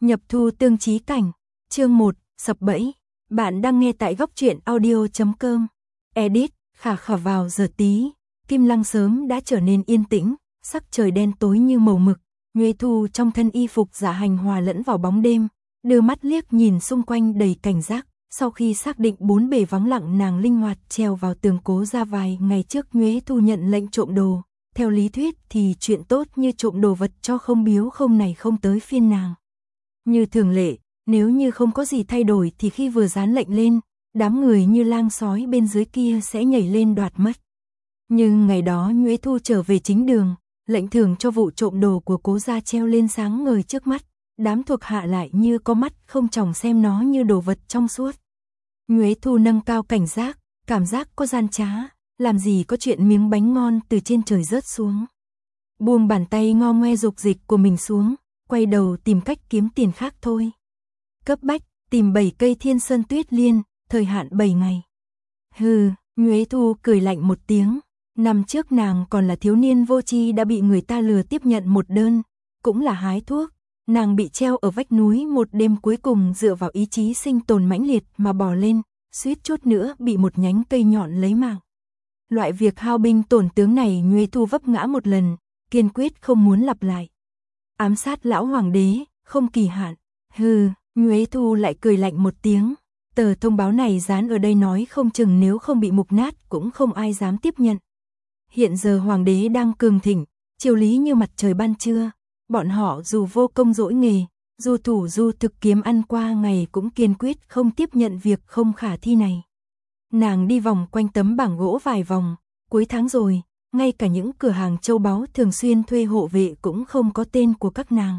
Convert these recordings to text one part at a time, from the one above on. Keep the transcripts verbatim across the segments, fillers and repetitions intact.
Nhập thu tương chí cảnh, chương một, sập bẫy. Bạn đang nghe tại góc truyện audio chấm com. Edit, khả khả vào giờ tí. Kim Lăng sớm đã trở nên yên tĩnh, sắc trời đen tối như màu mực. Nhuế Thu trong thân y phục dạ hành hòa lẫn vào bóng đêm, đưa mắt liếc nhìn xung quanh đầy cảnh giác. Sau khi xác định bốn bề vắng lặng, nàng linh hoạt trèo vào tường cố ra. Vài ngày trước Nhuế Thu nhận lệnh trộm đồ. Theo lý thuyết thì chuyện tốt như trộm đồ vật cho không biếu không này không tới phiên nàng. Như thường lệ, nếu như không có gì thay đổi thì khi vừa dán lệnh lên, đám người như lang sói bên dưới kia sẽ nhảy lên đoạt mất. Nhưng ngày đó Nhuế Thu trở về chính đường, lệnh thưởng cho vụ trộm đồ của cố gia treo lên sáng ngời trước mắt, đám thuộc hạ lại như có mắt không tròng xem nó như đồ vật trong suốt. Nhuế Thu nâng cao cảnh giác, cảm giác có gian trá, làm gì có chuyện miếng bánh ngon từ trên trời rớt xuống. Buông bàn tay ngo ngoe dục dịch của mình xuống, quay đầu tìm cách kiếm tiền khác thôi. Cấp bách, tìm bảy cây thiên sơn tuyết liên, thời hạn bảy ngày. Hừ, Nhuế Thu cười lạnh một tiếng. Năm trước nàng còn là thiếu niên vô tri đã bị người ta lừa tiếp nhận một đơn, cũng là hái thuốc. Nàng bị treo ở vách núi một đêm, cuối cùng dựa vào ý chí sinh tồn mãnh liệt mà bò lên, suýt chút nữa bị một nhánh cây nhọn lấy mạng. Loại việc hao binh tổn tướng này Nhuế Thu vấp ngã một lần, kiên quyết không muốn lặp lại. Ám sát lão hoàng đế, không kỳ hạn. Hừ, Nhuế Thu lại cười lạnh một tiếng. Tờ thông báo này dán ở đây nói không chừng nếu không bị mục nát cũng không ai dám tiếp nhận. Hiện giờ hoàng đế đang cường thịnh, triều lý như mặt trời ban trưa. Bọn họ dù vô công dỗi nghề, dù thủ du thực kiếm ăn qua ngày cũng kiên quyết không tiếp nhận việc không khả thi này. Nàng đi vòng quanh tấm bảng gỗ vài vòng, cuối tháng rồi, ngay cả những cửa hàng châu báu thường xuyên thuê hộ vệ cũng không có tên của các nàng.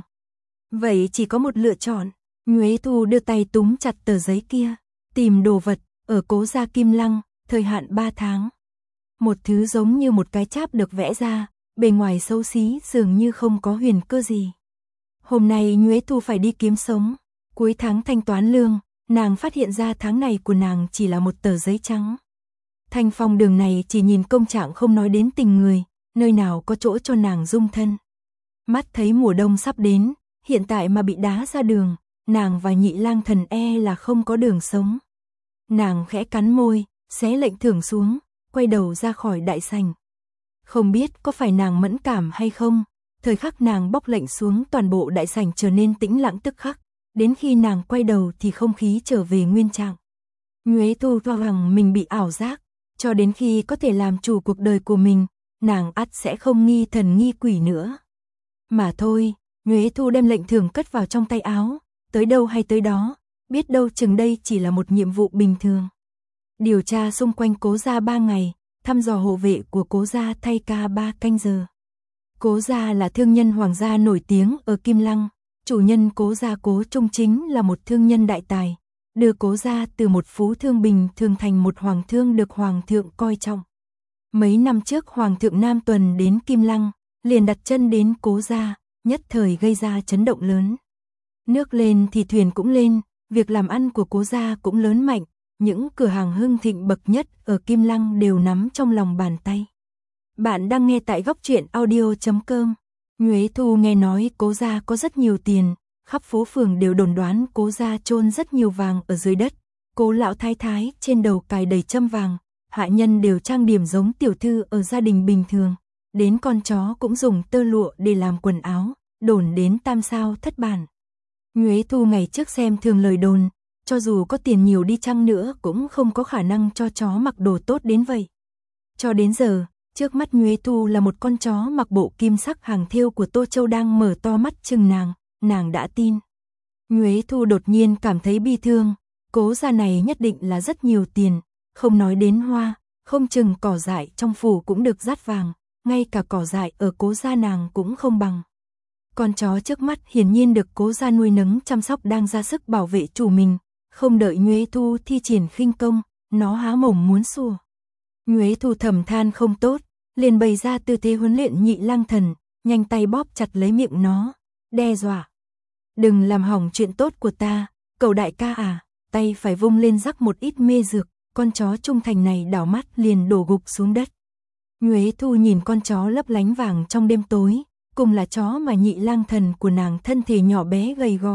Vậy chỉ có một lựa chọn. Nhuế Thu đưa tay túm chặt tờ giấy kia, tìm đồ vật, ở cố gia Kim Lăng, thời hạn ba tháng. Một thứ giống như một cái cháp được vẽ ra, bề ngoài xấu xí dường như không có huyền cơ gì. Hôm nay Nhuế Thu phải đi kiếm sống, cuối tháng thanh toán lương, nàng phát hiện ra tháng này của nàng chỉ là một tờ giấy trắng. Thanh phong đường này chỉ nhìn công trạng không nói đến tình người, nơi nào có chỗ cho nàng dung thân. Mắt thấy mùa đông sắp đến, hiện tại mà bị đá ra đường, nàng và Nhị Lang Thần e là không có đường sống. Nàng khẽ cắn môi, xé lệnh thưởng xuống, quay đầu ra khỏi đại sảnh. Không biết có phải nàng mẫn cảm hay không, thời khắc nàng bóc lệnh xuống toàn bộ đại sảnh trở nên tĩnh lặng tức khắc, đến khi nàng quay đầu thì không khí trở về nguyên trạng. Nhuế Thu cho rằng mình bị ảo giác, cho đến khi có thể làm chủ cuộc đời của mình, nàng ắt sẽ không nghi thần nghi quỷ nữa. Mà thôi, Nhuế Thu đem lệnh thưởng cất vào trong tay áo, tới đâu hay tới đó, biết đâu chừng đây chỉ là một nhiệm vụ bình thường. Điều tra xung quanh cố gia ba ngày, thăm dò hộ vệ của cố gia thay ca ba canh giờ. Cố gia là thương nhân hoàng gia nổi tiếng ở Kim Lăng, chủ nhân cố gia Cố Trung chính là một thương nhân đại tài, đưa cố gia từ một phú thương bình thường thành một hoàng thương được hoàng thượng coi trọng. Mấy năm trước hoàng thượng Nam Tuần đến Kim Lăng, liền đặt chân đến cố gia, nhất thời gây ra chấn động lớn. Nước lên thì thuyền cũng lên, việc làm ăn của cố gia cũng lớn mạnh, những cửa hàng hưng thịnh bậc nhất ở Kim Lăng đều nắm trong lòng bàn tay. Bạn đang nghe tại góc truyện audio chấm com. Nhuế Thu nghe nói cố gia có rất nhiều tiền, khắp phố phường đều đồn đoán cố gia chôn rất nhiều vàng ở dưới đất. Cố lão thái thái trên đầu cài đầy châm vàng, hạ nhân đều trang điểm giống tiểu thư ở gia đình bình thường, đến con chó cũng dùng tơ lụa để làm quần áo, đồn đến tam sao thất bản. Nhuế Thu ngày trước xem thường lời đồn, cho dù có tiền nhiều đi chăng nữa cũng không có khả năng cho chó mặc đồ tốt đến vậy. Cho đến giờ, trước mắt Nhuế Thu là một con chó mặc bộ kim sắc hàng thêu của Tô Châu đang mở to mắt chừng nàng, nàng đã tin. Nhuế Thu đột nhiên cảm thấy bi thương, cố gia này nhất định là rất nhiều tiền, không nói đến hoa, không chừng cỏ dại trong phủ cũng được dát vàng, ngay cả cỏ dại ở cố gia nàng cũng không bằng. Con chó trước mắt hiển nhiên được cố gia nuôi nấng chăm sóc đang ra sức bảo vệ chủ mình, không đợi Nhuế Thu thi triển khinh công, nó há mồm muốn sủa. Nhuế Thu thầm than không tốt, liền bày ra tư thế huấn luyện Nhị Lang Thần, nhanh tay bóp chặt lấy miệng nó, đe dọa. Đừng làm hỏng chuyện tốt của ta, cậu đại ca à, tay phải vung lên rắc một ít mê dược, con chó trung thành này đảo mắt liền đổ gục xuống đất. Nhuế Thu nhìn con chó lấp lánh vàng trong đêm tối, cùng là chó mà Nhị Lang Thần của nàng thân thể nhỏ bé gầy gò,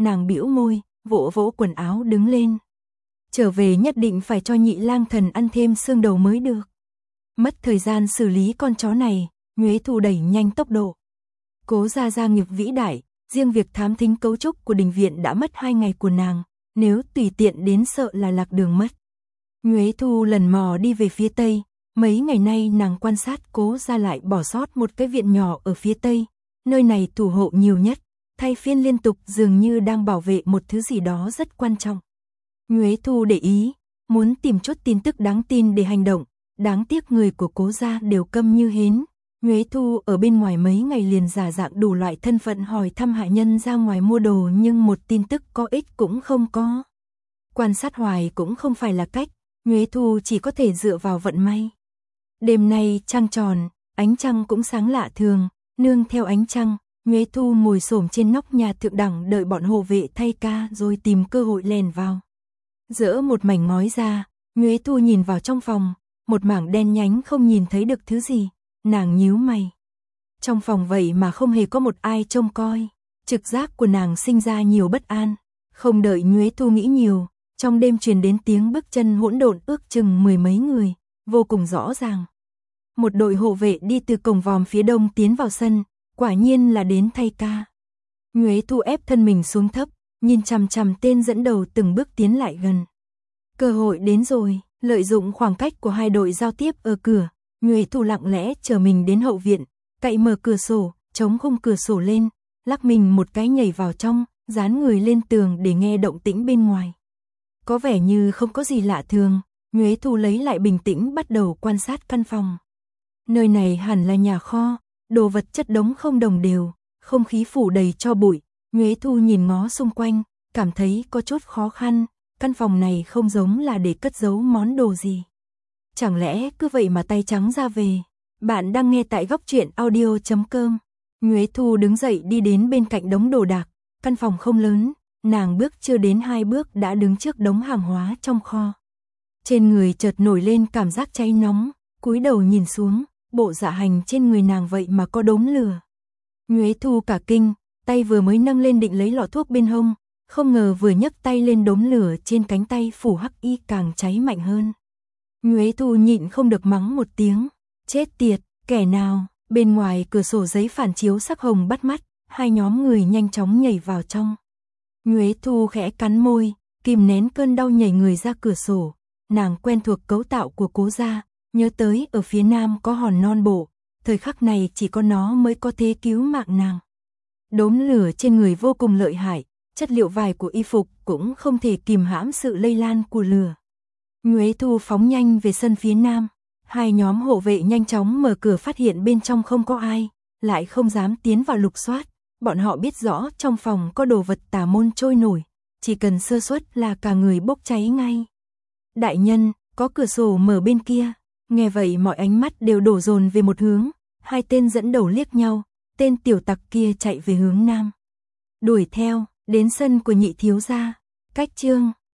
nàng bĩu môi, vỗ vỗ quần áo đứng lên. Trở về nhất định phải cho nhị lang thần ăn thêm xương đầu mới được. Mất thời gian xử lý con chó này, Nhuế Thu đẩy nhanh tốc độ. Cố gia gia nghiệp vĩ đại, riêng việc thám thính cấu trúc của đình viện đã mất hai ngày của nàng, nếu tùy tiện đến sợ là lạc đường mất. Nhuế Thu lần mò đi về phía tây, mấy ngày nay nàng quan sát Cố gia lại bỏ sót một cái viện nhỏ ở phía tây, nơi này thủ hộ nhiều nhất, thay phiên liên tục dường như đang bảo vệ một thứ gì đó rất quan trọng. Nhuế Thu để ý, muốn tìm chút tin tức đáng tin để hành động, đáng tiếc người của Cố gia đều câm như hến. Nhuế Thu ở bên ngoài mấy ngày liền giả dạng đủ loại thân phận hỏi thăm hạ nhân ra ngoài mua đồ nhưng một tin tức có ích cũng không có. Quan sát hoài cũng không phải là cách, Nhuế Thu chỉ có thể dựa vào vận may. Đêm nay trăng tròn, ánh trăng cũng sáng lạ thường, nương theo ánh trăng, Nhuế Thu ngồi xổm trên nóc nhà thượng đẳng đợi bọn hộ vệ thay ca rồi tìm cơ hội lèn vào. Dỡ một mảnh ngói ra, Nhuế Thu nhìn vào trong phòng, một mảng đen nhánh không nhìn thấy được thứ gì, nàng nhíu mày. Trong phòng vậy mà không hề có một ai trông coi, trực giác của nàng sinh ra nhiều bất an. Không đợi Nhuế Thu nghĩ nhiều, trong đêm truyền đến tiếng bước chân hỗn độn ước chừng mười mấy người, vô cùng rõ ràng. Một đội hộ vệ đi từ cổng vòm phía đông tiến vào sân, quả nhiên là đến thay ca. Nhuế Thu ép thân mình xuống thấp, nhìn chằm chằm tên dẫn đầu từng bước tiến lại gần. Cơ hội đến rồi, lợi dụng khoảng cách của hai đội giao tiếp ở cửa, Nhuế Thu lặng lẽ chờ mình đến hậu viện, cậy mở cửa sổ, chống khung cửa sổ lên, lắc mình một cái nhảy vào trong, dán người lên tường để nghe động tĩnh bên ngoài. Có vẻ như không có gì lạ thường, Nhuế Thu lấy lại bình tĩnh bắt đầu quan sát căn phòng. Nơi này hẳn là nhà kho, đồ vật chất đống không đồng đều, không khí phủ đầy tro bụi. Nhuế Thu nhìn ngó xung quanh, cảm thấy có chút khó khăn, căn phòng này không giống là để cất giấu món đồ gì. Chẳng lẽ cứ vậy mà tay trắng ra về? Bạn đang nghe tại góc truyện audio chấm com. Nhuế Thu đứng dậy đi đến bên cạnh đống đồ đạc, căn phòng không lớn, nàng bước chưa đến hai bước đã đứng trước đống hàng hóa trong kho. Trên người chợt nổi lên cảm giác cháy nóng, cúi đầu nhìn xuống, bộ dạ hành trên người nàng vậy mà có đốm lửa. Nhuế Thu cả kinh, tay vừa mới nâng lên định lấy lọ thuốc bên hông, không ngờ vừa nhấc tay lên đốm lửa trên cánh tay phủ hắc y càng cháy mạnh hơn. Nhuế Thu nhịn không được mắng một tiếng, chết tiệt, kẻ nào? Bên ngoài cửa sổ giấy phản chiếu sắc hồng bắt mắt, hai nhóm người nhanh chóng nhảy vào trong. Nhuế Thu khẽ cắn môi, kìm nén cơn đau nhảy người ra cửa sổ, nàng quen thuộc cấu tạo của Cố gia, nhớ tới ở phía nam có hòn non bộ, thời khắc này chỉ có nó mới có thể cứu mạng nàng. Đốm lửa trên người vô cùng lợi hại, chất liệu vải của y phục cũng không thể kìm hãm sự lây lan của lửa. Nhuế Thu phóng nhanh về sân phía nam, hai nhóm hộ vệ nhanh chóng mở cửa phát hiện bên trong không có ai, lại không dám tiến vào lục soát, bọn họ biết rõ trong phòng có đồ vật tà môn trôi nổi, chỉ cần sơ suất là cả người bốc cháy ngay. Đại nhân, có cửa sổ mở bên kia. Nghe vậy mọi ánh mắt đều đổ dồn về một hướng, hai tên dẫn đầu liếc nhau, tên tiểu tặc kia chạy về hướng nam. Đuổi theo, đến sân của nhị thiếu gia, cách chương